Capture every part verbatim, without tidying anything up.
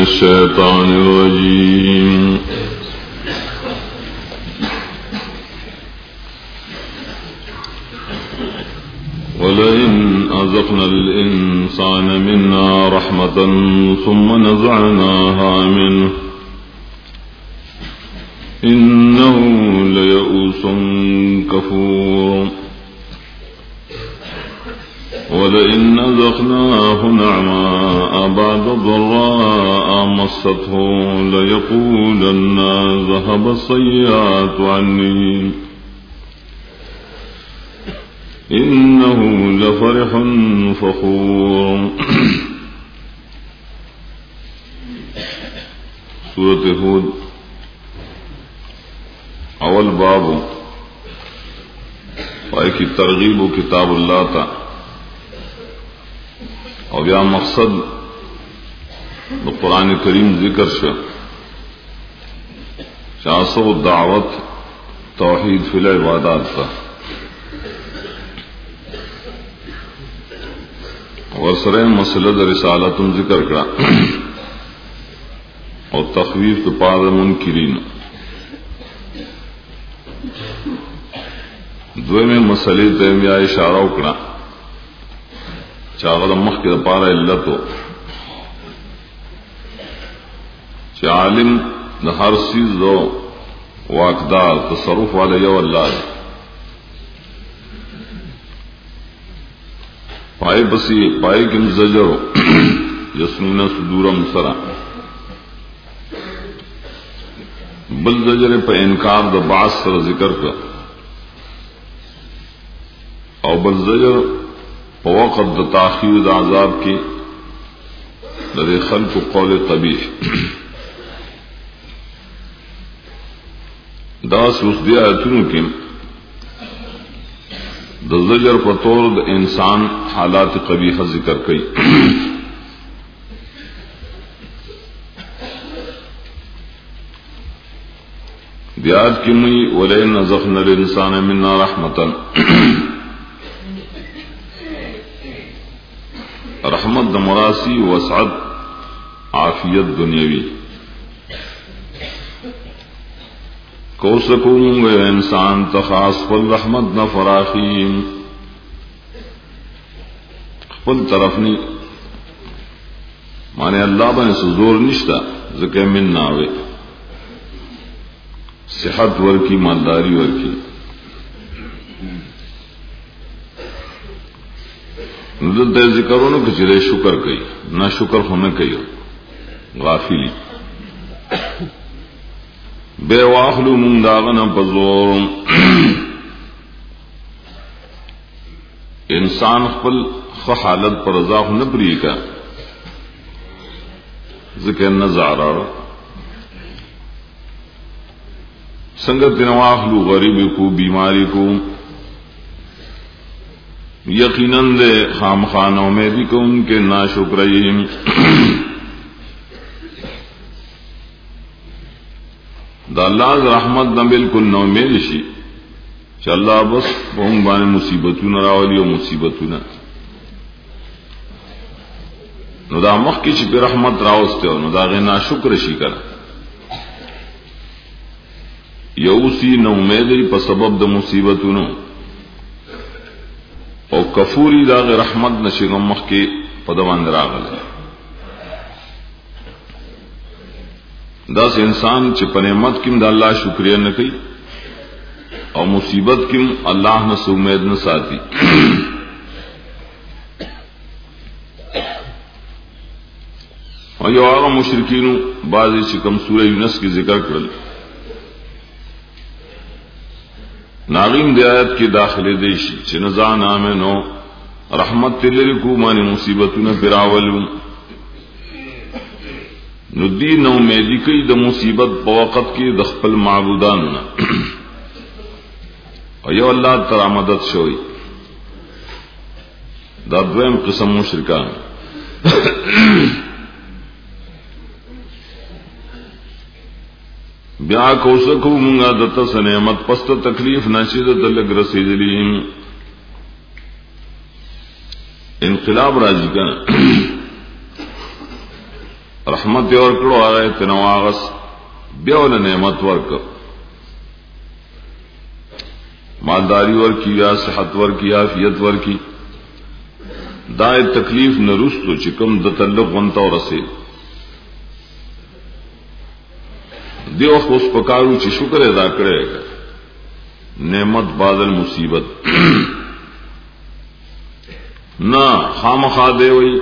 الشيطان الرجيم ولئن أذقنا الإنسان منا رحمة ثم نزعناها منه إنه ليئوس كفور ولئن أذقناه نعماء بعد ضراء مسته ليقولن ذهب السيئات عني إنه لفرح فخور. سورة ہود اول باب پای کی ترغیب و کتاب اللہ تا اور یا مقصد قرآن کریم ذکر شا شاسو دعوت توحید فی العبادات تا ورسرین مسئلہ در رسالتم ذکر کرا اور تخویف تو پار منکرین. دوے میں مسئلے تیمیا اشارہ اکڑا چاغل مخ کے پارا علتو چا عالم نہ ہر چیز دو واقدار تصرف والے یو اللہ پائے بسی پائے کم زجرو یسنون صدورم سرا بل زجر پہ انکار دا بعض سر ذکر کر او بل زجر پہ وقت دا تاخیر دا عذاب کی لدے خلق قول قبیح دا سوس دیا ایتنو کم دا زجر پر طور دا انسان حالات قبیحہ ذکر کئی. دیاد کی مئی ولئن نزغنا الانسان منا رحمتا رحمت دا مراسی وسعت عافیت دنیاوی کو سکوں گے انسان تخاص فل رحمت نہ فراخیم فل طرف نہیں مانے اللہ بنے سے زور نشتا ذکر من ناوے صحت ورکی مالداری ورکی نزل دے ذکروں نے کہ چلے شکر کئی نہ شکر ہونے کئی غافلی بے واخلو من داغنا بزور انسان خپل خ حالت پر رضا نہ پری کا ذکر نہ زارا سنگت نواخلو غریب کو بیماری کو یقیناً دے خام خانوں میں بھی کو ان کے ناشکریم دا اللہ رحمت نہ بالکل نو میل شی چ اللہ بس بہم بانے مصیبتوں نہ راولی و مصیبتوں نہ نو دا مخ کی چ رحمت راوستے نو دا غ ناشکر شی کر یوسی نو امیدی په سبب د مصیبتونو او کفوری دا غ رحمت نشي مخ کی پدوان راغله داس انسان چې په نعمت کې د الله شکریا نه کوي او مصیبت کې الله نه امید نه ساتي او یو هغه مشرکین بعضی چې کوم سورہ یونس کې ذکر کړل ناغیم دی آیت کی داخل دیشی چې نزان آمنو رحمت تلری کو مانی مصیبتون براولو نو دی نو میدی کئی دا مصیبت بوقت کی دخپل معبودانونا او یو اللہ ترا مدد شوئی دا دویم قسم مشرکان بیا کو سکو منگا دتا سنعمت پست تکلیف نشید دلگ رسیدلیم انقلاب راجی کا رحمت اور کړو هغه تنواغس بیا ول نعمت ورک مالداری ورکی یا صحت ورکی یا عافیت ورکی دا تکلیف نرستو چې کوم د تعلق ونتا ورسه دیو خوش پکارو چې شکر ادا کړي نعمت بادل مصیبت نا خامخا دی وی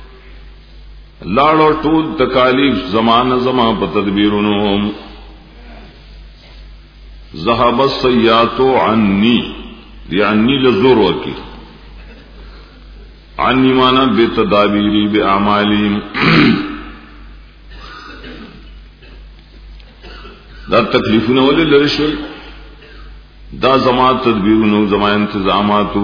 لاړو ټول تکالیف زمانه زما په تدبیرونو ذهب السيئات عني يعني لزور وکي عني معنا بتدابيري باعمالي دا تکلیفونه ولې لری شول دا زما تدبیرونو زما انتظاماتو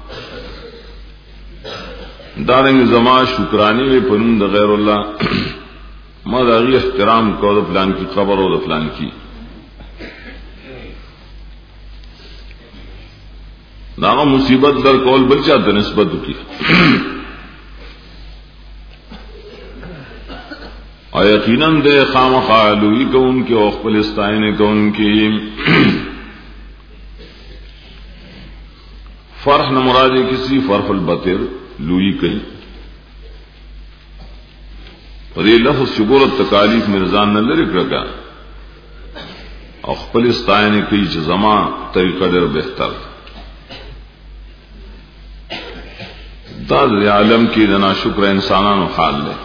دارنګ زما شکرانی وی پرون د غیر الله ما دا غي احترام کو د پلان کی خبر او د پلان کی دا مصیبت در کول بل چاته نسبت کی او یقینا د خامخالوی کون کې او خپل استاینه کون کې فرح نہ مراد کسی فرح البطر لوئی کئی اور یہ لفظ شکر و تکالیف مرزان نہ لرک رکھا اور خپل استاینه کئی چې زما طریقہ ډېر بهتر دا د عالم کې د ناشکر انسانانو حال دی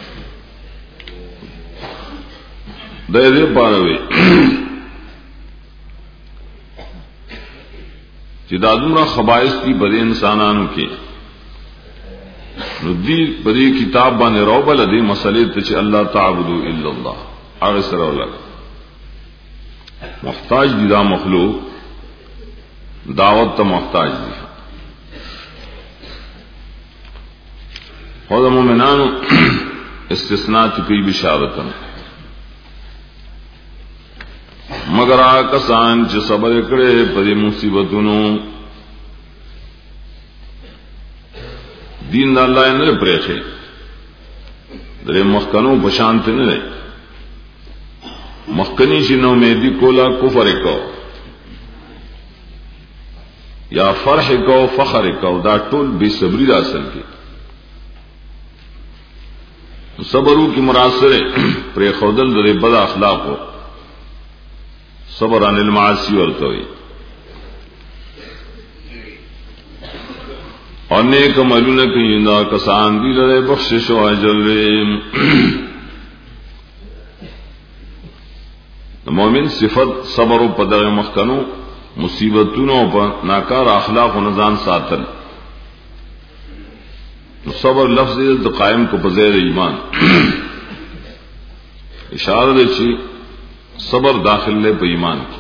د دې پاروي چې دا دومره خبائث دي بد انسانانو کې نو دې په دې کتاب باندې روبل دې مسلې ته چې الله تعبدو الا الله هغه سره ولګ محتاج دي دا مخلوق دعوت ته محتاج دي خو د مومنانو استثناء کی بشارت مگر کسان چې صبر کړي په مصیبتونو دین الله نه پرېخي درې مخکنو بشانت نه نه مخکنی شنو مېدی کولا کفر کو یا فرح کو فخر کو دا ټول بے صبری دا اصل کې صبرو کی مراسره پر خودل د بد اخلاقو صبر عن المعاصی ورته وي او نیک عملونه کوي دا کسان دي له بخشش او اجر د مؤمن صفت صبر او په دغه مخکنو مصیبتونو په ناکار اخلاق او نزان ساتل صبر لفظ د قائم کو په ځای ایمان اشاره ده چې صبر داخل له په ایمان کې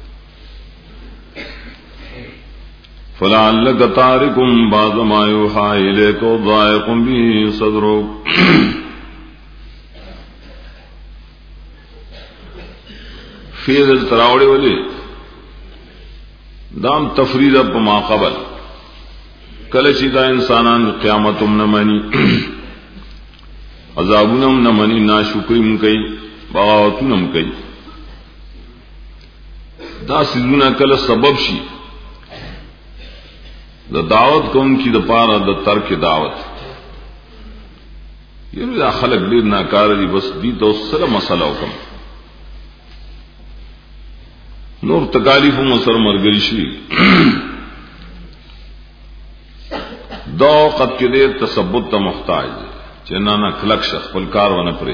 فلعلک تارکم بعض ما یوحى الیک ضائق به صدرک فیض تراوڑے ولی دام تفرید په ما قبل کله چې دا انسانان قیامتوم نه مانی عذابونم نه مانی ناشکریم کوي بغاوتونم کوي دا سيزونه کله سبب شي د دعوت کوم کی د پاره د ترک دعوت یره دا خلق ډیر ناکار دي بس دي تو سره مسله وکم نور تکالیف مسر مرګري شي دا قد کې دې تثبت ته محتاج دي چې نه نه خلق شخص خپل کار ونه پرې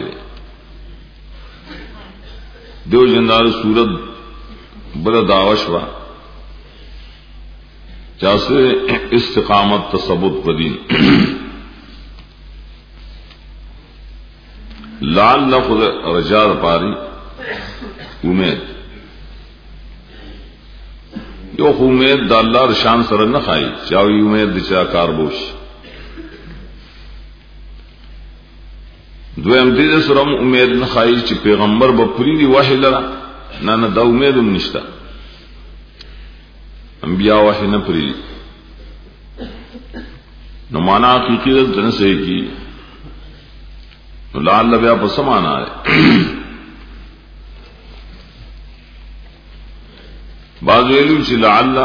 دیو جندار صورت بل دعوش وا جاسے استقامت تثبت بدین لعل لفظ رجاء پاری امید یو امید د الله شان سره نه خای چاوي امید د چا کار بوش دویم دې سره امید نه خای چې پیغمبر به پوری دی وحی لره نه نه دا امید هم نشته انبیاء وحی نه پوری نو معنا حقیقی د نه صحیح کی لعل بیا په سمانا ہے بعض ویلو چې لعل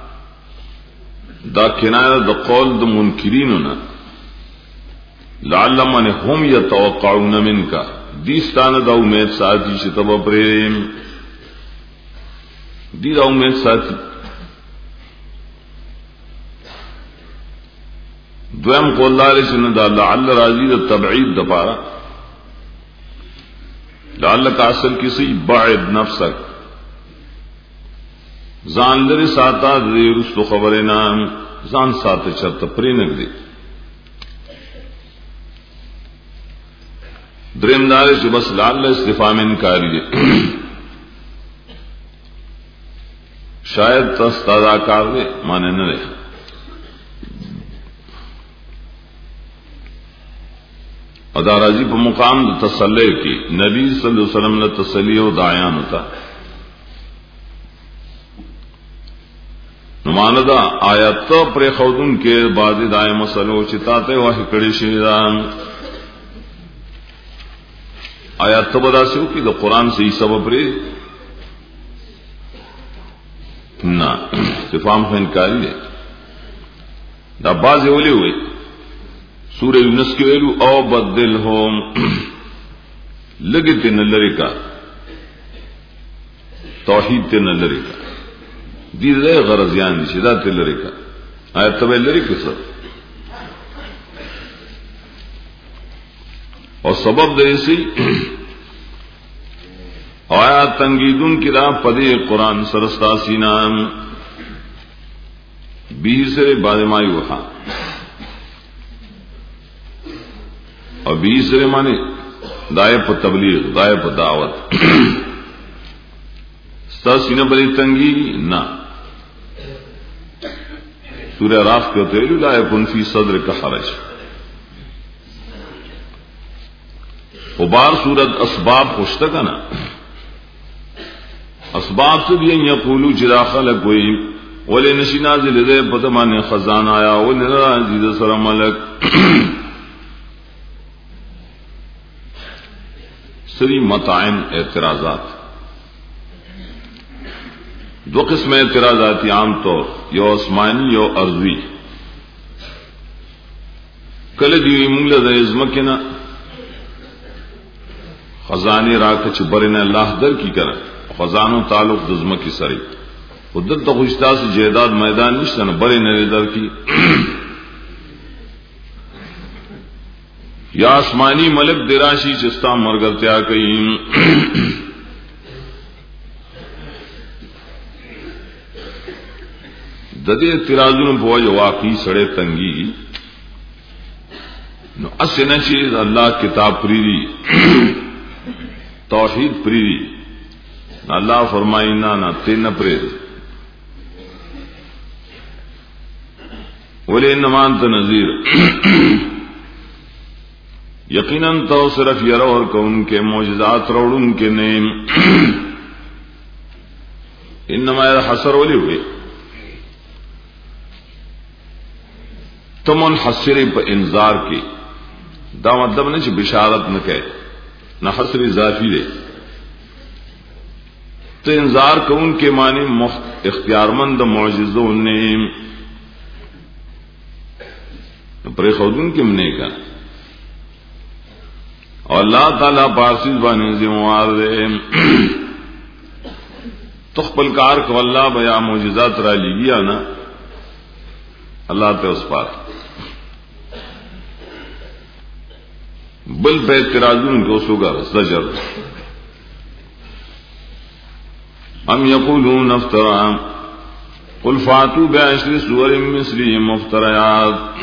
دا کنایه د قول د منکرینو نه لعل من هم يتوقعون منك دیستانه دا امید ساتي چې تب پریم دی دا امید ساتي. دویم قول لاره چې دا لعل راضی د تبعید د پاره لعل کا اصل کسی بعد نفسک ځان لري ساته د رسو خبره نه ځان ساته چرته پرې نه دی. دریم دار چې بس لعل استفهام انکاری دی شاید تستادا کار دی معنی نه دی. ادا راضی په مقام د تسلی کې نبی صلی الله علیه وسلم له تسلی او دایان ہوتا نماندا آیات پر خودن کې بعض دای مسلو چې تاته وحی کړي شي دا آیات ته بدا سو کې د قران سے سبب لري نه استفهام انکاری دی. دا بعض ولي وي سورہ یونس کې ویلو او بدلهم لګته نه لري کا توحید ته نه لري کا دې له غرضیان دي چې دا ته لري کا آیت ته لري کیسه او سبب دې سي آیات تنگیدون کی را پدې قران سرستا سینام به سره بادمای وها اور بیس سره معنی دای په تبلیغ دای په دعوت ستا سینه بلی تنگی نا سورہ راف کے ہوتے لا یکن فی صدر کا حرج وبار سورت اسباب خوشتا کا نا اسباب سے بھی یقولو جرا خلق کوئی ولی نشی نازل دے پتمان خزان آیا ولی نرازید سر ملک سری متعین اعتراضات دو قسم اعتراضاتی عام طور یو آسمانی یو ارضی کله دی موږ له ازمکه نه خزانه راکه چې برنه الله در کی کړه خزانو تعلق د ازمکه سره خودت د خوشتا سے جیداد میدان نشته نه برنه در کی یا آسمانی ملک دراشی چستا مرگرتیا کئیم ددی اعتراضون بوج واقعی سڑے تنگی نو اسنه چې الله کتاب پریری توحید پریری الله فرماینا نا تین پرید ولی انما انت نذیر یقیناً تو صرف یرا اور کون کے معجزات روڑن کے نیم انما حسر ولی ہوئے تم حسر پہ انذار کی دا مطلب نہیں بشارت نہ کہے نہ حسر اضافی دے تو انذار کون کے معنی اختیار مند معجزوں نے پر خودن کے منے کا اور اللہ تعالی پارسیز بانے ذمہ دے تخپل کار کو اللہ بیا معجزات را لیا نا اللہ تے اس پار بل پہ اعتراضون کو سوگر زجر ام یقولون افترا قل فاتوا بعشر سور مثله مفتريات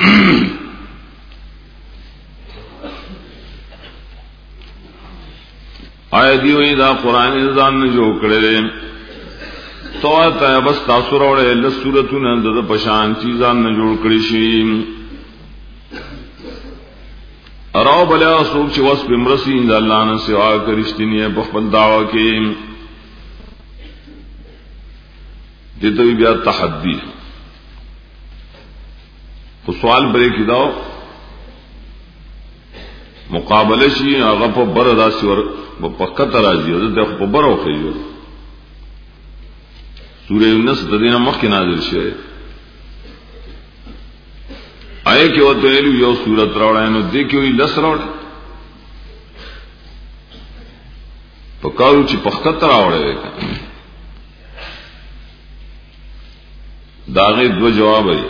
آیا دیوئی دا قرآن ازان نے جو کڑے تو آتا ہے بس تاثر اوڑے لس صورتون اندر پشان چیزان نے جوڑ کڑی شیم اراؤ بلیا سوک چی وصف امرسی اندر اللہ نے سوا کرشتینی ہے بخبل دعوی کے دیتا بھی بیا تحدی تو سوال بریکی داؤ مقابله شي هغه په بر داسي ور په کته راځي او د په بر اوخیږي. سورہ یونس د دینه مخکې نازل شوه. آئے کې وته یو سورۃ راوړای نو دې کې وی لس راوړای په کارو چې په کته راوړای داغه دو جواب ای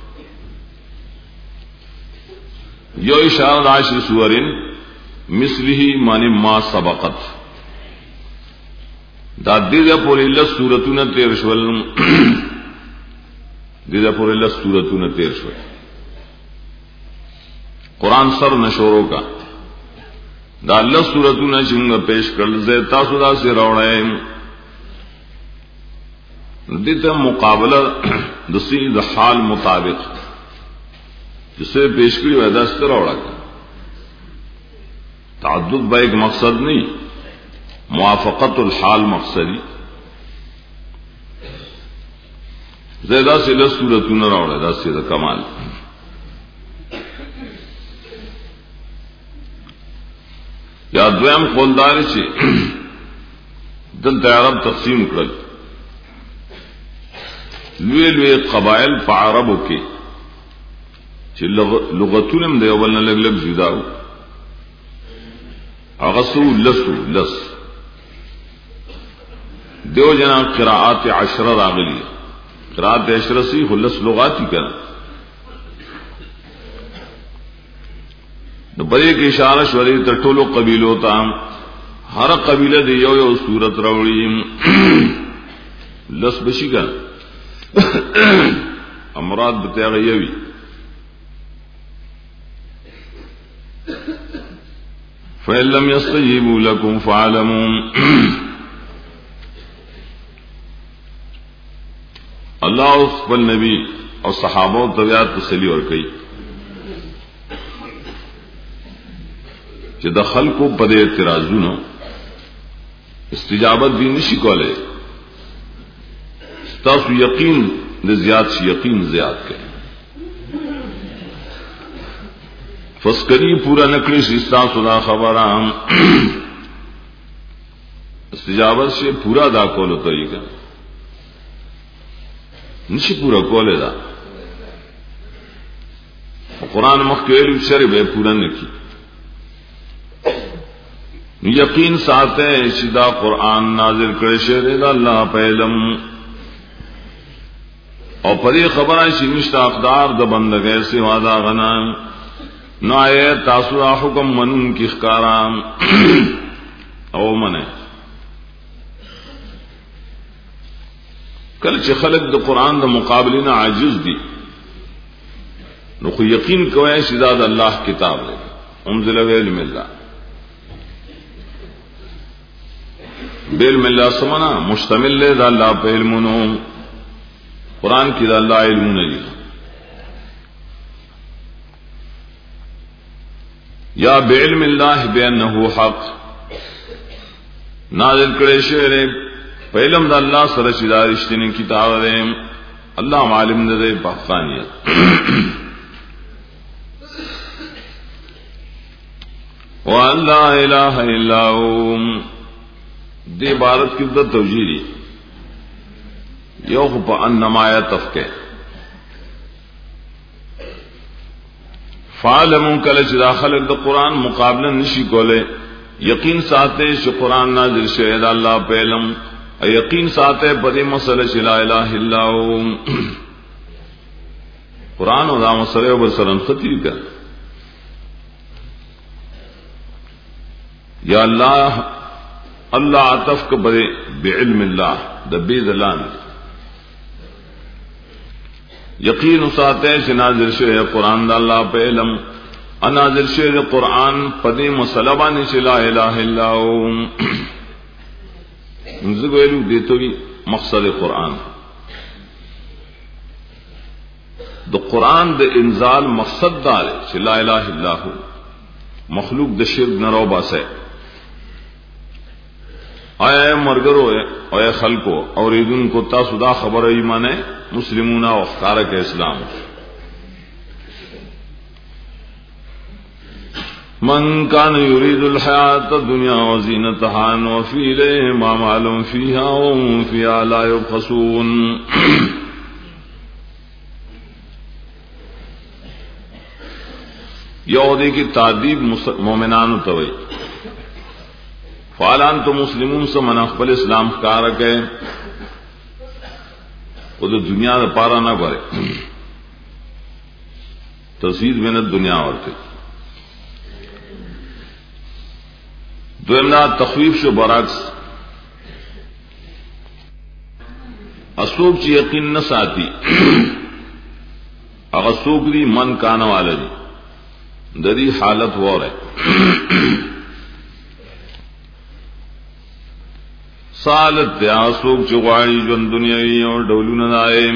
یو اشاره عشر سورین مثله معنی ما سبقت دا دې په لله سورتونه تیر شول دې په لله سورتونه تیر شول قرآن سر نشورو کا دا الله سورتونه څنګه پیش کړل زه تاسو دا سره راوړم دې ته مقابله د سې د حال مطابق جسے پیش کړی وای دا ستر راوړل تعدد به ایک مقصد نہیں موافقت الحال مقصدی زیادہ سے لس سورتونه راوړل دا سې د کمال یا دویم قولدار چې دلته عرب تقسیم کړل لوی لوی قبایل په عربو کې چې لغتونه د یو بل نه لګ لګ جدا وو هغه سو لسو لس دیو جنا قراءات عشره راغلي قراءات عشره سی خلص لغاتی کړه نو بلې کې اشاره شولې ته ټولو قبيلو ته هر قبيله دی یو یو صورت راوړي لس بشي ګان امراض به غيوي فإن لم يستجيبوا لكم فاعلموا الله خپل نبی او صحابه طبيعت تسلی ور کوي چې د خلکو په اعتراضونو استجابت دي نشي کولای تاسو یقین د زیات شي یقین زیات کړئ فسکری پورا نکړي چې تاسو دا خبره استجابت شي پورا دا کولو طریقہ نشي پورا کولای دا قرآن مخکې شری به پورا نکړي یقین ساته چې دا قرآن نازل کړی شوی دی الله په علم او پرې خبره شي نشته اقدار د بندګۍ سوا دا غنا نو آیه تاسو حکم منون کی ښکارام او منه کله چې خلق د قرآن د مقابلینه عاجز دي نو خو یقین کوی چې دا د الله کتاب دی انزل علم الله بیل ملا سمنا مشتمل لے دا اللہ پہ علمونو قرآن کی دا اللہ علمون دی یا بعلم اللہ بینہو حق نازل کرے شعر پہ علم دا اللہ سرشدہ رشتین کتاب دے اللہ معلم دے پاکانیت وَأَن لَا إِلَهَ إِلَّا هُوَ دی عبارت کی بدت توجیری یو خو په انما یتفکه فعلمون کله چې داخله د قران مقابله نشي کوله یقین ساته چې قران نازل شوی د الله په علم یقین ساته په دې مسله چې لا اله الا هو قران او دا مسله او سره خطیر کا یا الله اللہ عطف کو بڑے بعلم اللہ دبی دلان یقین ساتے سے نازل شوی قرآن دا اللہ پہ علم انازل شوی قرآن پدی مسلبانی سے لا الہ الا ہو انزگو ایلو دیتو گی مقصد قرآن دا قرآن دا انزال مقصد دارے سے لا الہ الا ہو مخلوق دا شرک نرو باسے آیا مرګرو او خلکو اوریدونکو تاسو دا خبره ایمانه مسلمون او خارق اسلام من كان يريد الحياة الدنيا وزينتها نوفي إليهم أعمالهم فيها وهم فيها لا يبخسون. یو دے کی تعذیب مومنانو توئی فالان تو مسلمون سے من اخبل اسلام کار گئے وہ تو دنیا دا پارا نہ کرے تصید محنت دنیا اور تھی دویمنا تخویف شو برعکس اسوک چی یقین نہ ساتھی اگر سوک دی من کانا والا دی دری حالت وہ رہے سالت دیا سوک چغاڑی جن دنیای اور ڈولو ندائے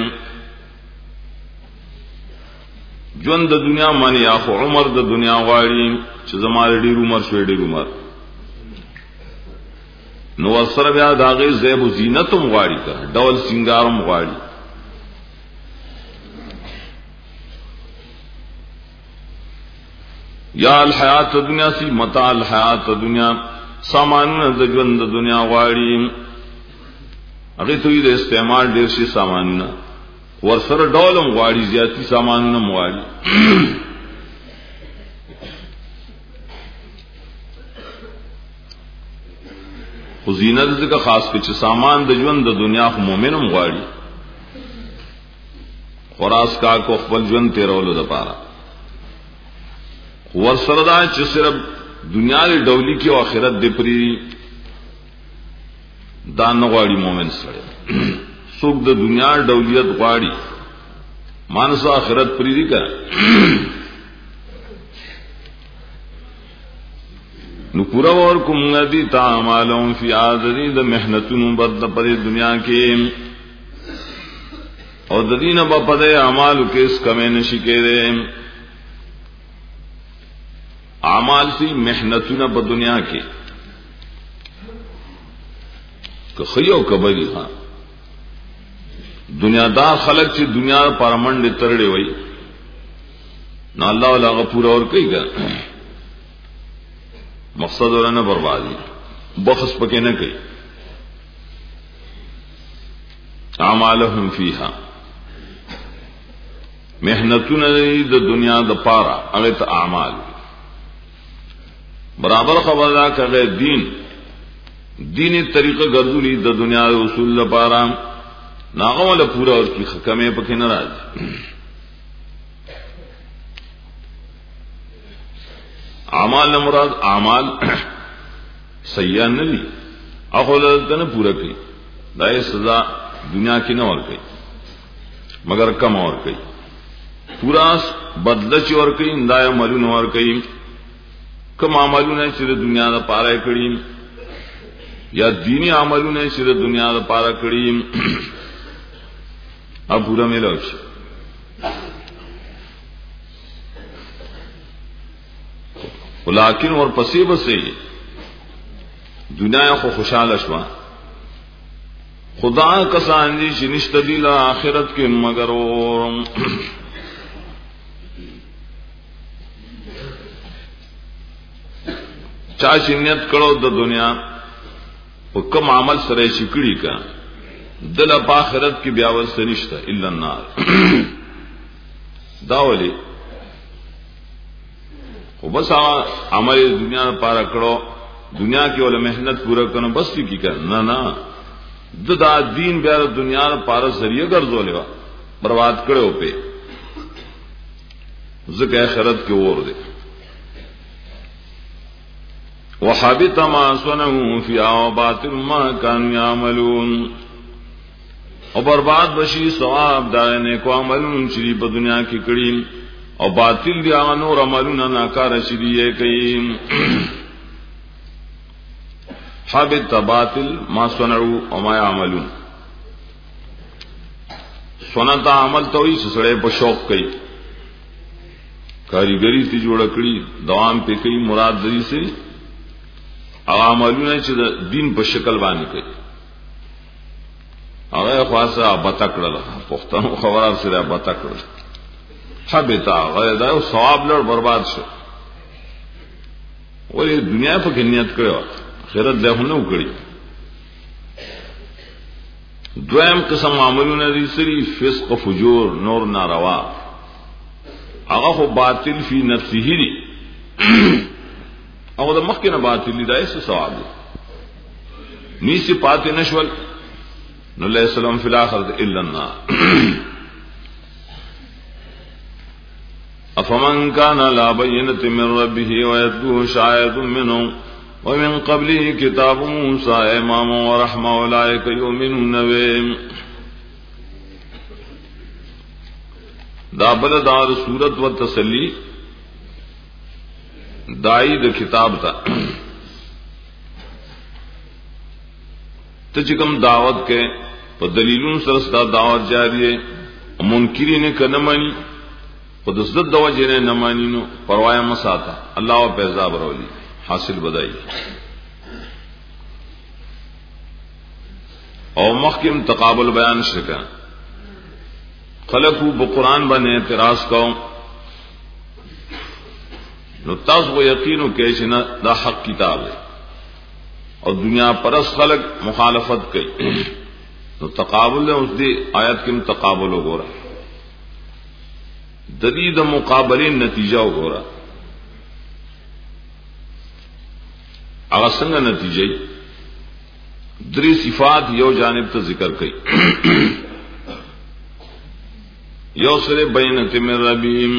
جن د دنیا مانی آخو عمر د دنیا غاڑی چھ زمارے دیر عمر شوی دیر عمر نو اثر بیا داغی زیب و زینتم غاڑی کا ڈول سنگارم غاڑی یا الحیات دنیا سی متاع الحیات دنیا سامانون د ژوند د دنیا غاړي هغه ته د استعمال ډیر شي سامانونه ورسره ډولم غاړي زیاتی سامانونه غاړي خو زینت ځکه خاص کې چې سامان د ژوند د دنیا خو مؤمنم غاړي خراس کا کو خپل ژوند تیرولو د پاره ورسره دا چې صرف دنیا دی ډولی کی او آخرت دی پری دا نه غواړي مومن سره څوک د دنیا ډولیت غواړي مانس آخرت پری دی کا نو پورا ور کوم ندی تعاملون فی عادی د محنتونو بد پر دنیا کې او د دینه په پدې اعمالو کې اس کمه نشي کېره اعمال سی محنتونه په دنیا کې که خيو کبلی ها دنیا دار خلق چې دنیا پر منډه ترړې وای نو الله ولا غفور اور کوي ګا مقصد ورنه بربادي بخس پکې نه کوي اعمالهم فیها محنتونه د دنیا د پاره هغه ته اعمال برابر خبر دا کرے دین دینی طریقہ گردولی د دنیا اصول لپاره ناغول پورا اور کی حکمه پکې ناراض اعمال مراد اعمال سیئه نه دي اخول ته پورا کوي دای سزا دنیا کې نه ور کوي مگر کم اور کوي پورا بدله چ اور کوي دای عملونه ور کوي کم عملونه چې د دنیا د پاره کړی یا دینی عملونه چې د دنیا د پاره کړی اب پورا ملو شي ولیکن ور پسې بسې دنیا خو خوشاله شو خدا کسان دي چې نشته دی له آخرت کې مگر اور چا چې نیت کړو د دنیا په کوم عمل سره شي کړی کا دل په آخرت کې بیا ورسره نشته الا النار دا ولي خو بس عمل دنیا لپاره کړو دنیا کې ول مهنت پورا کړو بس کی کړه نه نه د دا دین بیا دنیا لپاره ذریعہ ګرځولې برباد کړو په ځکه آخرت کې ور دي وحبط ما صنعوا فی باطل ما كانوا يعملون او برباد بشي ثواب دا نه کو عملون چې په دنیا کې کړی او باطل دي هغه نور عملونه ناکاره شي دی کوي حبط باطل ما صنعوا او ما يعملون سنتا عمل توي سړې په شوق کوي کاریګری تی جوړ کړی دوام په کوي مراد دې سي عملونه چې د دین په شکل باندې کوي هغه خاصه بتکړه پښتنو خبره سره بتکړه حبتا هغه دا ثواب لور برباد شو ولې دنیا په کې نیت کړو آخرت له نه وکړي. دویم قسم معاملونه دي سری فسق و فجور نور ناروا هغه خو باطل فی نفسه دي هغه د مخکنه باطل دي دایسه ثواب دي نیسی پاتې نشول نو له سلام فی الاخرۃ الا النار. افمن كان لا بينة من ربه ويتلوه شاهد منه ومن قبله كتاب موسى اماما ورحمة اولئك يؤمنون به. دا بل دار صورت و تسلی دائی دا کتاب تا تچکم دعوت کے پا دلیلون سرستا دعوت جاری ہے منکری نے کا نمانی خود ازدد دوا جینے نمانی نو پروایا مساتا اللہ و پیزاب رولی حاصل بدائی. اور محکم تقابل بیان شرکا خلقو بقرآن بانے اعتراض کو نو تاسو کو یقینو کیشنا دا حق کتاب ہے اور دنیا پرس خلق مخالفت کی نو تقابل ہے اس دی آیت کم تقابل ہو رہا ددید مقابلے نتیجہ ہو رہا اگر سنگ نتیجہ دری صفات یو جانب تا ذکر کئی یو سر بینت من ربیم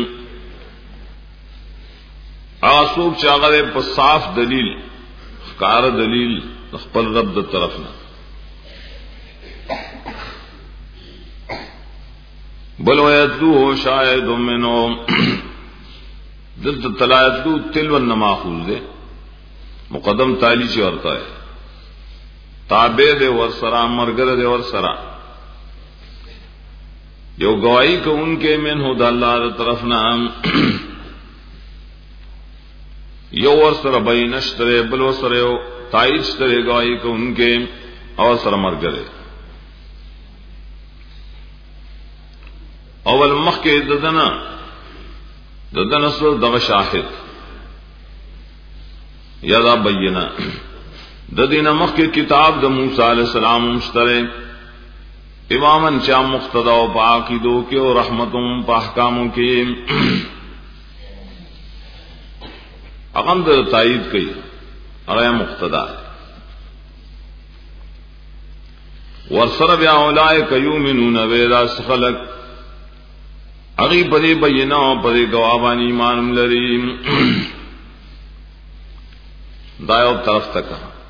آسوک چاگر پا صاف دلیل خکار دلیل خپل رب دا طرفنا بل ویتلو شاید منو دلت تلایتلو تلون نماخوز دے مقدم تالی چی ورطا ہے تابع دے ورسرا مرگر دے ورسرا یو گواہی کو ان کے من ہو دا اللہ دا طرفنا یو ورسر بینشترے بل ورسر یو تائیشترے گواہی کو ان کے اور سر مرگرے اول مخ کے ددنا ددنا سر دغ شاہد یا دا بینا ددینا مخ کے کتاب دا موسیٰ علیہ السلام مشترے امامن چا مقتدا و پاقیدو کے و رحمتوں پاحکاموں کے اقام در تائید کی اغیر مقتدا ہے ورسر بیا اولائک یومنون ویدا سخلق اغی پدی بینا و پدی گوابان ایمان لریم دایو طرف تک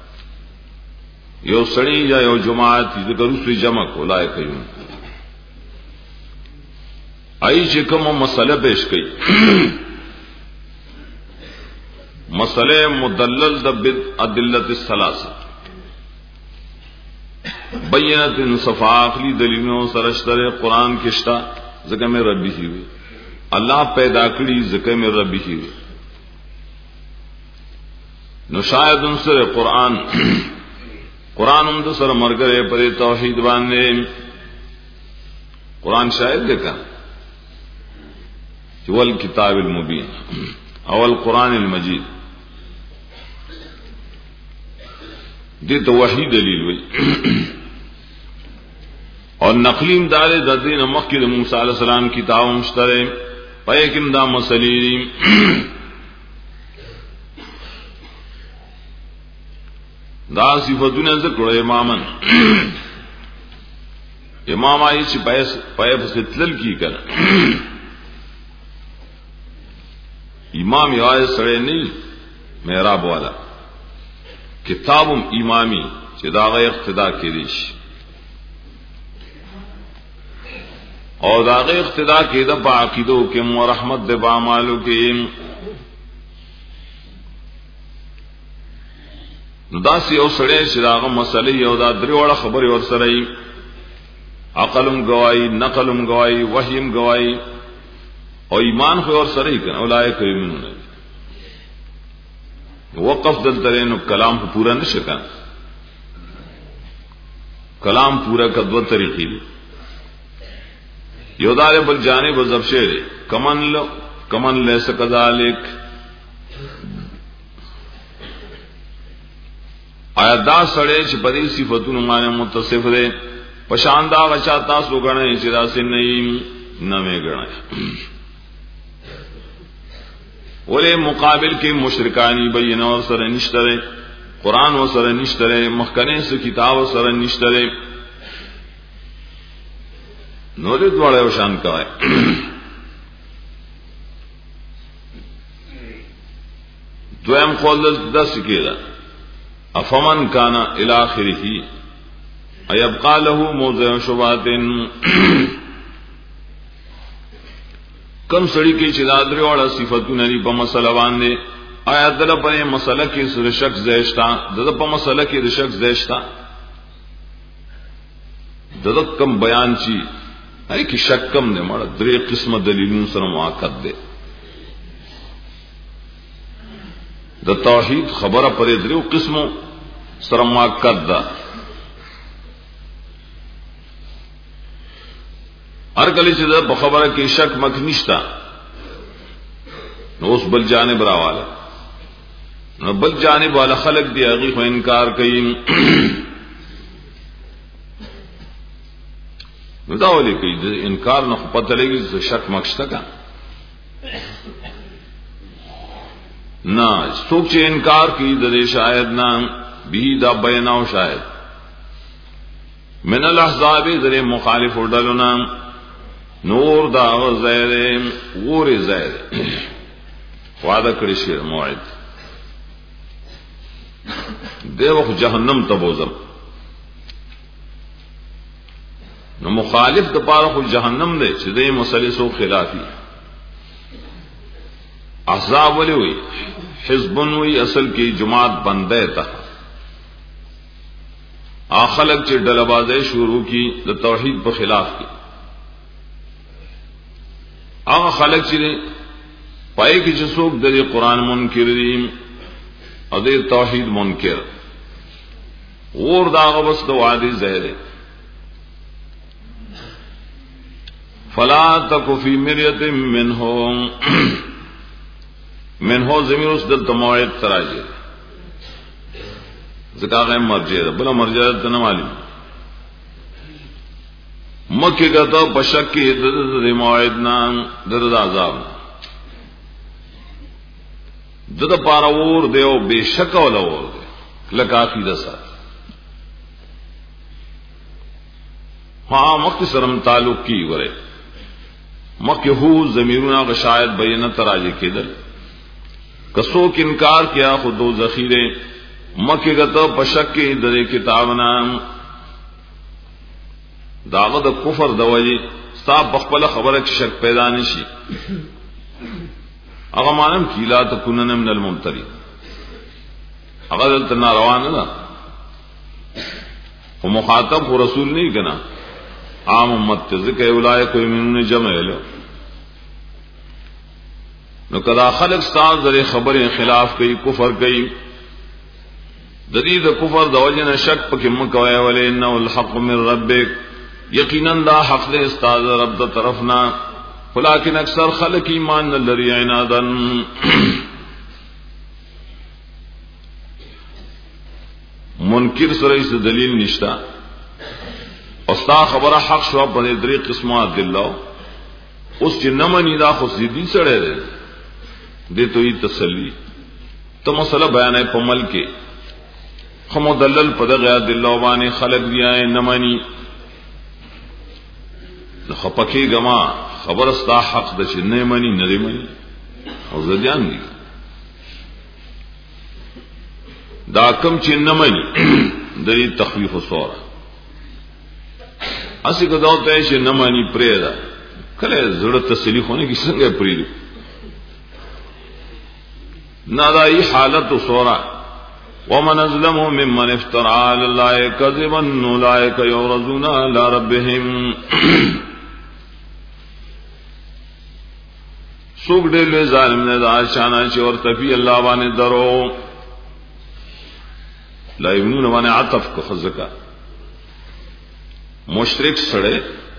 یو سڑی یا یو جماعت ذکر اسوی جمع کو لائے کیون آئی چکم مسئلہ پیش کئی مسئلہ مدلل دبت عدلت السلاسل بینت صفا اخلی دلیلوں سرشتر قرآن کشتا ذکر میں ربی ہی ہوئی اللہ پیدا کری ذکر میں ربی ہی ہوئی نو شاید انصر قرآن قرآن امد سر مرگر پر توحید باندے قرآن شاید دیکھا اول کتاب المبین اول قرآن المجید دی تو وحی دلیل ہوئی اور نقلی امداد ددین مخید موسیٰ علیہ السلام کتاب مشترے پیکم دا مسلیم دا صفتون ذکر امامن امام آئی چی پیف ستلل کی کر امام یوائے سڑے نہیں محراب والا کتابم امامی چی داغی اقتدا کی ریش اور داغی اقتدا کی دا پا عقیدو کم و رحمت دے با مالو کم دا سی او سڑے شراغ مسئلہ او دا دریوڑا خبری اور سرائی عقلم گوائی نقلم گوائی وحیم گوائی اور ایمان خو اور سرائی کن اولائے کریمون وقف دل ترین کلام کو پورا نشکا کلام پورا کا دو طریقی دی یو دار بل جانب و زبشیر کمن لو کمن لیس کذالک آیا دا سړی چې په دې صفاتونو باندې متصف دی پشان دا غچا تاسو غنئ چې دا سن نه مې غنئ ولې مقابل کې مشرکانی بینه او سره نشته قرآن و سره نشته مخکنه سو کتاب و سره نشته نو دې دواړه شان کوي دویم قول دس کېدا افمن کان الی اخره ایبقى له موضع شبهات کم سړی کې چې دا درې وړه صفاتونه لري په مسله باندې آیا دله په مسله کې سره شک زیشتا دغه په مسله کې د شک زیشتا دغه کم بیان چی هي کې شک کم نه مړه درې قسمه دلیلونو سره موافقت ده د توحید خبره پرې درو قسمو سره موافقت ده هر کله چې په خبره کې شک مک نشتا نو اوس بل جانب راواله نو بل جانب والا خلق دی هغه خو انکار کوي نو دا ولي کوي انکار نه پته لګي چې شک مکشته کا نه څوک چې انکار کوي د شاید نه به دا بیانو شاید من الاحزاب ذری مخالف ودلنا نور دا زید ور زید وعده کړی شی موعد دیو خو جهنم ته بوزم نو مخالف د پاره خو جهنم دی چې دې مسلې سو خلافی احزاب ولي وي حزبن وي اصل کې جماعت بنده تا اخلق چې ډلبازه شروع کی د توحید په خلاف کی هغه خلق چې پای کې چې څوک د قرآن منکر دي او د توحید منکر اور داغه بس د وادي زهره فلا تک فی مریه منهم منه زمیر اس دل تموعد تراجه ذکا غیم مرجع ده بلا مرجع ده نه معلوم مکه گتا بشک کی د موعد نام در عذاب دغه پاراور دیو بشک ولا ور لکافی دسا ها مختصرم تعلق کی وره مکه هو زمیرنا غشاید بینه تراجه کېدل کسو کی انکار کیا خود دو ذخیرے مکه گتا بشک کی د کتاب نام داغه د کفر د وجه صاحب بخبل خبره کې شک پیدا نشي هغه مانم کیلا تکونن من الممتری هغه دلته ناروان نه او مخاطب خو رسول نه کنا عام امت ذکر اولای کوئی منن جمع له نو کدا خلق ستاسو د خبره خلاف کوي کفر کوي د دې د کفر د وجه نه شک پکې مکوي ولې انه الحق من ربک یقینا دا حق دے استاد رب دا طرفنا ولیکن اکثر خلق ایمان لري عنادن منکر سره اس دلیل نشتا استا خبره حق شو په درې قسمه دلو اوس چې نمنې دا خو سیدی سره ده دې ته یې تسلی ته مسله بیانې په مل کې خو مدلل په دغه دلو باندې خلق بیا نمنې خپکی گما خبر استا حق د چې نه مانی نه دی مانی او ځان دي دا کم چې نه مانی د دې تخفیف وسوره اسی کو دا ته چې نه مانی پرې دا کله زړه تسلی خونه کې څنګه پرې دي نادای حالت وسوره ومن ظلم ممن افترى على الله كذبا اولئك يعرضون على ربهم سوک ډېر لوی ظالم نه دا شانه چې ورته پی الله باندې درو لا یمنون باندې عطف کو خزکا مشرک سره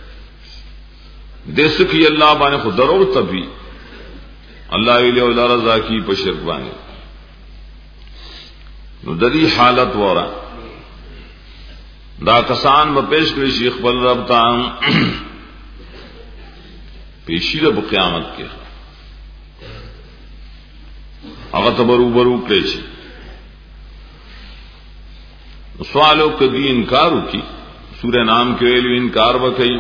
دیس کی الله باندې خو درو تبي الله ویلی او رضا کی په شرک باندې نو د دې حالت وره دا کسان به پیش کړي شیخ بل رب ته پیشی د قیامت کې هغه ته برو برو کړي شي سوالو کدی انکار وکي سورہ نام کې ویلو انکار وکړي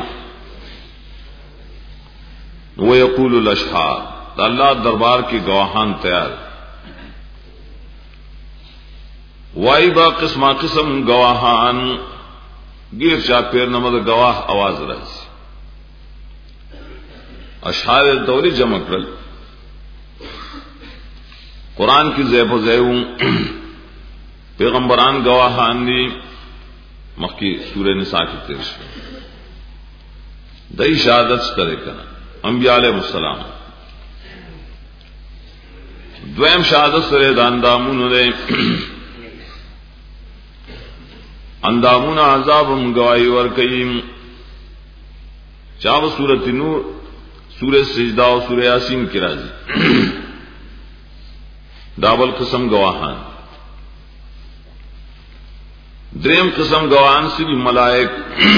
و یقول الاشهاد الله دربار کې گواهان تیار وای با قسمه قسم گواهان گیر چا پیر نمد گواہ آواز راځي اشعار دوری جمع کړل قران کی زیب و زیو پیغمبران گواهان دي مخکې سورہ نساء کې تیر شو دای شهادت ستره کړه انبیاء علیہ السلام دویم شهادت سره د اندامونو ده اندامون عذابم گواہی ور کئیم چاو سورۃ نور سورۃ سجدہ او سورۃ یاسین کی راضی داول قسم گواہان دریم قسم گواہان سے بھی ملائک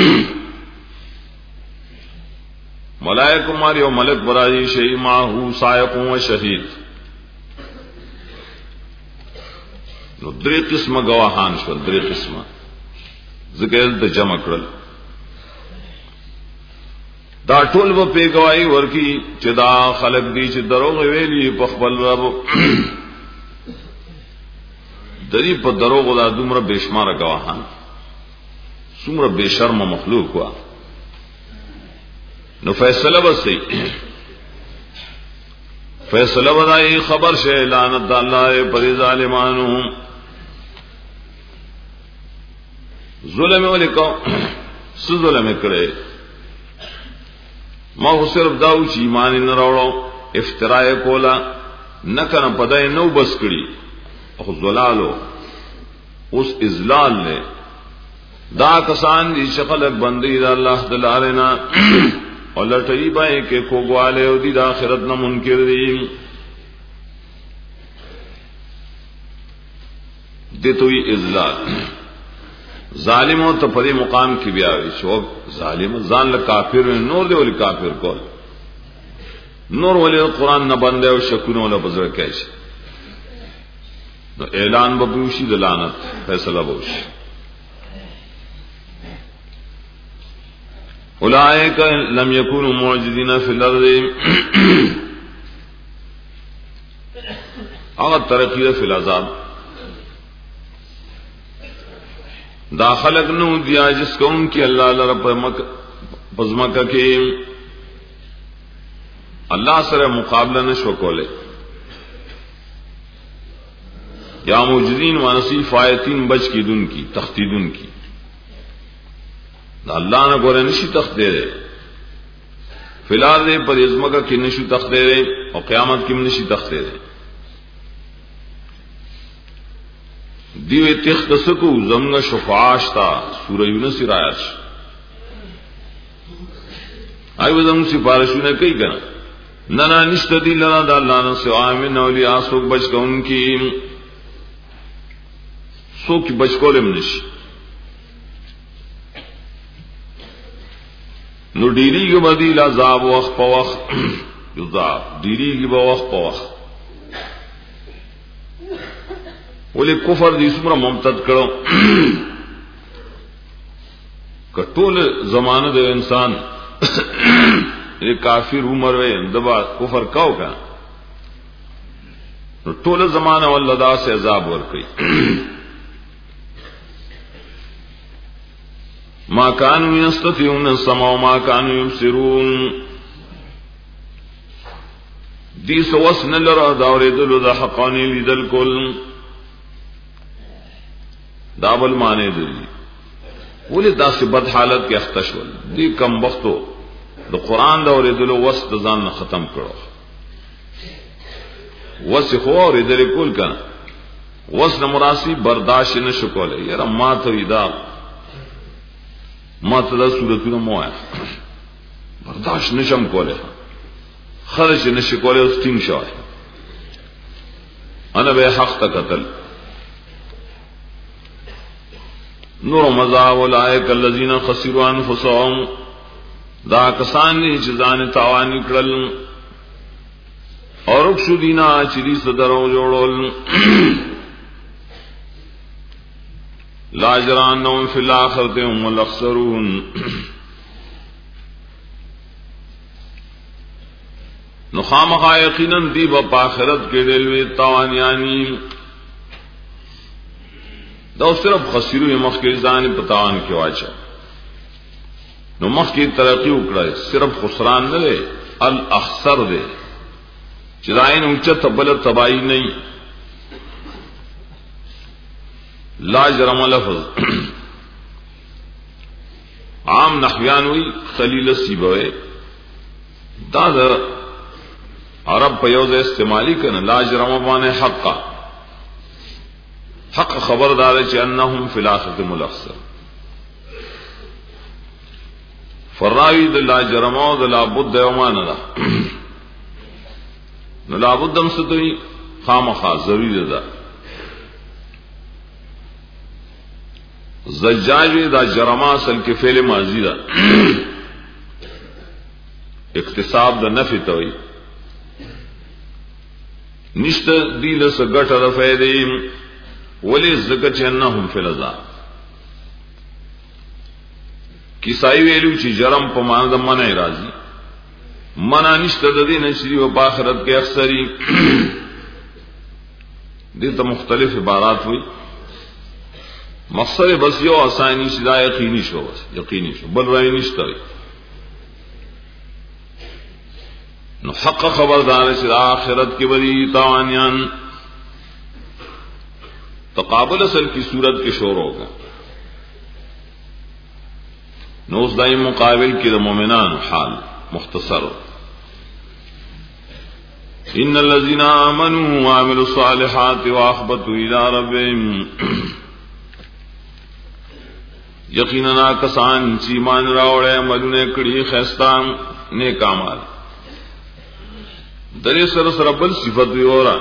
ملائک ماری او ملک برائی شہی ماہو سائق و شہید نو درې قسم گواهان شول درې قسمه ذکر د جمع کړل دا ټول به په گواہی ورکی چې دا خلق دي چې دروغ ویلي په خپل رب دری په دروغ دا دومره بشمار گواهان څومره بے شرم مخلوق وا نو فیصله وسی فیصله ودای خبر شه لعنت الله پر ظالمانو ظلم ولیکو سو ظلم کړي ما خو صرف داو چې ایمان نه راوړو افتراء کولا نه کنه پدای نو بس کړي او زلالو اوس اذلال نه دا کسان دي چې خلق بندي د الله تعالی نه او لټي بای کې کوګواله او دي د آخرت نه منکر دي دتوي اذلال ظالموں تو پدی مقام کی بیاوی شو ظالم ځان له کافر نور دی ول کافر کول نور ول قرآن نه بنده او شکونه ول بزر کېش نو اعلان ببوشی د لعنت فیصله بوشي اولئک لم یکونوا معجزین فی الارض هغه ترقیه فی العذاب دا خلق نو دیا جس قوم کی اللہ لرب پزمکہ کی اللہ سر مقابلہ نشو کولے یا موجودین وانسی فایتین بچ کی دن کی تختی دن کی دا اللہ نے گورے نشی تخت دے رہے فی الحال دے پر ازمکہ کی نشو تخت دے رہے اور قیامت کی نشی تخت دے رہے دیو تختصکو زمغ شفاعشتا سورہ یونس رایش آئی وزم سفارشو نے کئی کنا ننا نشت دی لنا دا اللہ نسی آمین اولیاء سوک بچ کا ان کی سوک بچ کو لم نشی نو ڈیری کی بدیل عذاب وقت پا وقت عذاب ڈیری کی با وقت پا وقت ولی کفر دی سمرا ممتد کرو کټول زمانه د انسان کافر عمر وې دبا کفر کاو کا ټول زمانه ولدا سے عذاب ور کوي ما كانوا يستطيعون السماع وما كانوا يبصرون دي سوسن لرا داوریدل د حقانی لیدل کول دابل مانے دی ولی دا سی بد حالت کے اختشول دی کم وقتو دا قرآن دا اوریدلو وسط ځان ختم کرو وس خو اوریدل کول کنا وس مراسي برداشت نشو کولای یاره ما ته دا ما ته دا صورتونه مو برداشت نشم کولای خرج نشو کولای اوس ټینګ شوی انا به حق ته قتل نور مزا اولئک الذین خسروا انفسهم دا کسان دي چې ځان تاوان کړل اور اکشو دینا چری صدرو جوړول لا جرانهم فی الاخرۃ هم الاخسرون نو خامخا یقینا دی په آخرت کې دلوي تاوانیانی دا صرف خسرو مخ کې ځان په تاوان کې واچو نو مخ کی ترقی وکړه صرف خسران نه دی الاخسر دی چې راین اوچته بل تباہی نه لا جرم لفظ عام نحویان وی خلیل سیبوی دا در عرب په یو ځای استعمالی کنه لا جرم باندې حق حق خبردار چې انهم فی الاخرۃ ملخصر فراوی د لا جرم او د لا بد یومان نه نو لا بد هم ستوي خامخا ضروری ده زجاج دا جرما اصل کې فعل ماضی ده اکتساب د نفی توي نشته دی له سګټه د فائدې ولی زکه چې انهم فی العذاب کیسای ویلو چې جرم په معنی د منع راځي منع نشته د دې نشری او آخرت کې اکثری دې ته مختلف عبارات وي مقصد بس یو آسانی شدا یقینی شو بس یقینی شو بل رای نشته نو حق خبردار چې آخرت کې وری تاوانیان تقابل اصل کی صورت کې شور ہوگا نو اس دائی مقابل کی دا مومنان حال مختصر ان الذين آمنوا وعملوا الصالحات واخبتوا الى ربهم یقینا کسان چې ایمان راوړل عملونه کړی خستان نیک اعمال درې سره سره بل صفت وی اورا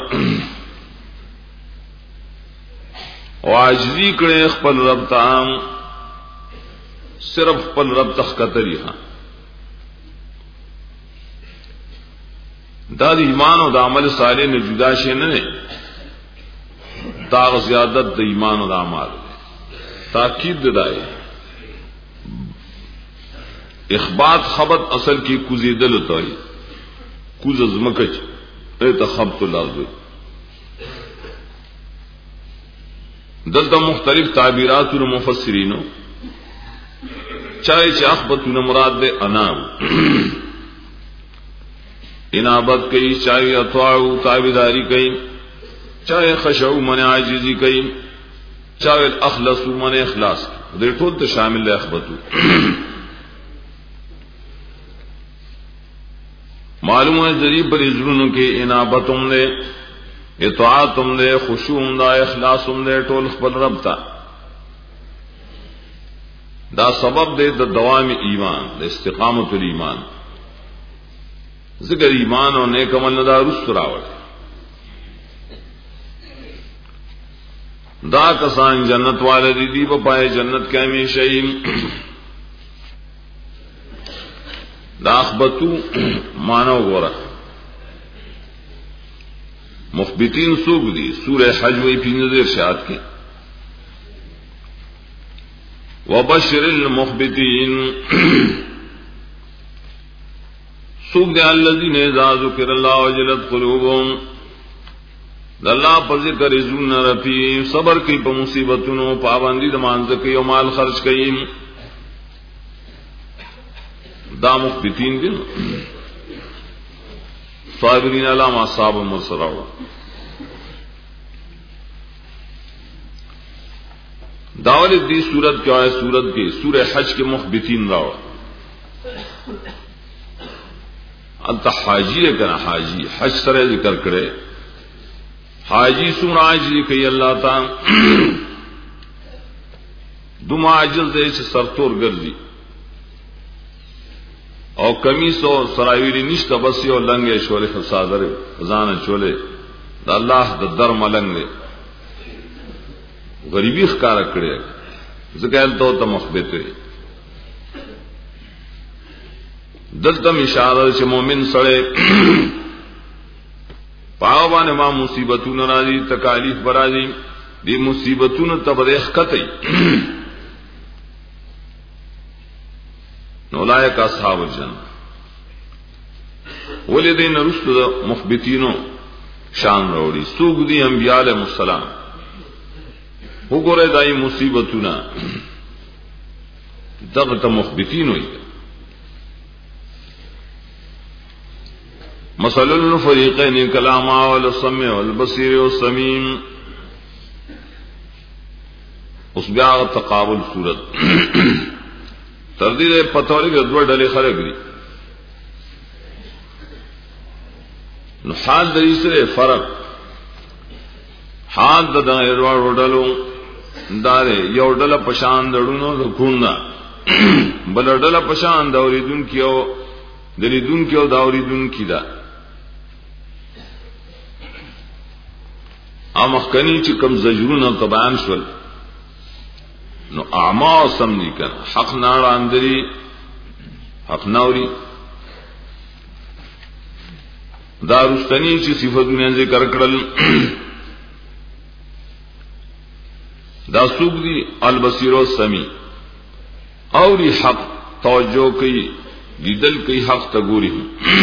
او عاجزی کړي خپل رب ته صرف خپل رب تخکتری ها دا د ایمان او د عمل صالح نه جدا شي نه دا زیادت د ایمان او د اعمال تاکید دای اخبات خبط اصل کی کوزیدل توي کوز زمکچ ته خبط الارض دلته مختلف تعبیرات او مفسرینو چاہے چې اخبتونه مراد ده انام انابت کئی چاہے اطاعو تابعداری کئی چاہے خشعو من عاجزی کئی چاہے اخلصو من اخلاص دې ټول ته شامل ده اخبتو معلوم ہے ذریب پر اجرونو کې انابتم ده اطاعتم ده خشوعم ده اخلاصم ده ټول خپل رب ته دا سبب دے دا دوام ایمان دا استقامت الایمان ذکر ایمان اور نیک عمل نہ دا رست راوڑ دا کسان جنت والے دی دی پائے جنت کے ہمیشہ دا اخبتو مانو گورا مخبتین سوگ دی سورہ حج وی پی نظر شاعت کی وبشر المخبتين سوق دے الذين اذا ذكر الله وجلت قلوبهم الله پر ذکر زون رفی صبر کی په مصیبتونو پابندی د مانځ کوي او مال خرج کوي دا مخبتین دي صابرین علی ما صاب مصروا داول دی صورت کیا ہے صورت کی سورہ حج کے مخبتین راو انت حاجی ہے کنا حاجی حج سره ذکر کرے حاجی سون عاجزی کئی اللہ تعالی دم عاجز دے سے سرتور گردی او کمیس او سراویری نشتا بسی او لنگے شولے فسادر خزانہ چولے دا اللہ دا در ملنگ دے غریبی ښکار کړي ذکر تو ته مخبت وي دلته اشاره چې مؤمن سره پاوانه ما مصیبتونه راځي تکالیف برازي دي مصیبتونو تبرخ کتي نولایک اصحاب الجنه ولذین رسل مخبتینو شان وروړي سوق دي انبیاء علیهم السلام وګوره دای مصیبتونه دغه ته مخبتینو وي مثل الفریقین کلام والسمع والبصیر والسمیم اس بیا تقابل صورت تردید پتوری کے دو ڈلے خلق دی نو حال دری سے فرق حال د دغه ډلو دارے یو ډله پشان دړونو د کوندا بل ډله پشان د اوریدون کیو دلیدون کیو دا اوریدون کیدا امخکنی چې کم زجرونه تبان شول نو اعما سم دي کنه حق نه اندري حق نوري دا رستنی چې صفاتونه ذکر کړل دا سوق دي البصیر والسمی اوري حق توجه کوي دیدل کوي حق ته ګوري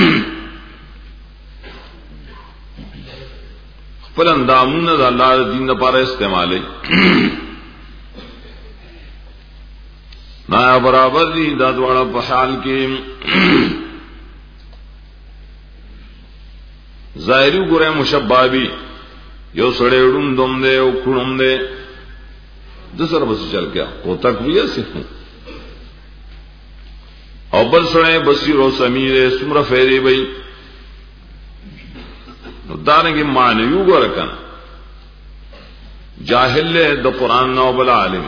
خپل اندامونه د الله دین لپاره استعمالي نا برابر دي دا دواړه په حال کې ظاهري ګره مشبابي یو سړی وډم دوم دی او کړم دی د سره بس چل گیا او تقویہ سے او بل سړی بصیر او سمیر سمره فیری وای نو دانګي معنی یو ګره کنه جاهل د قران نو بل عالم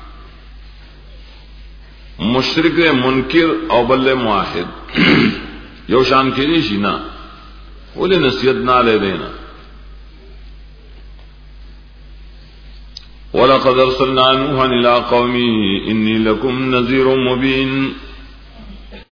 مشرک منکر او بل موحد یو شان کې شي نه ولې نصیحت نه لې دینا ولقد ارسلنا نوحا الى قومه اني لكم نذير مبين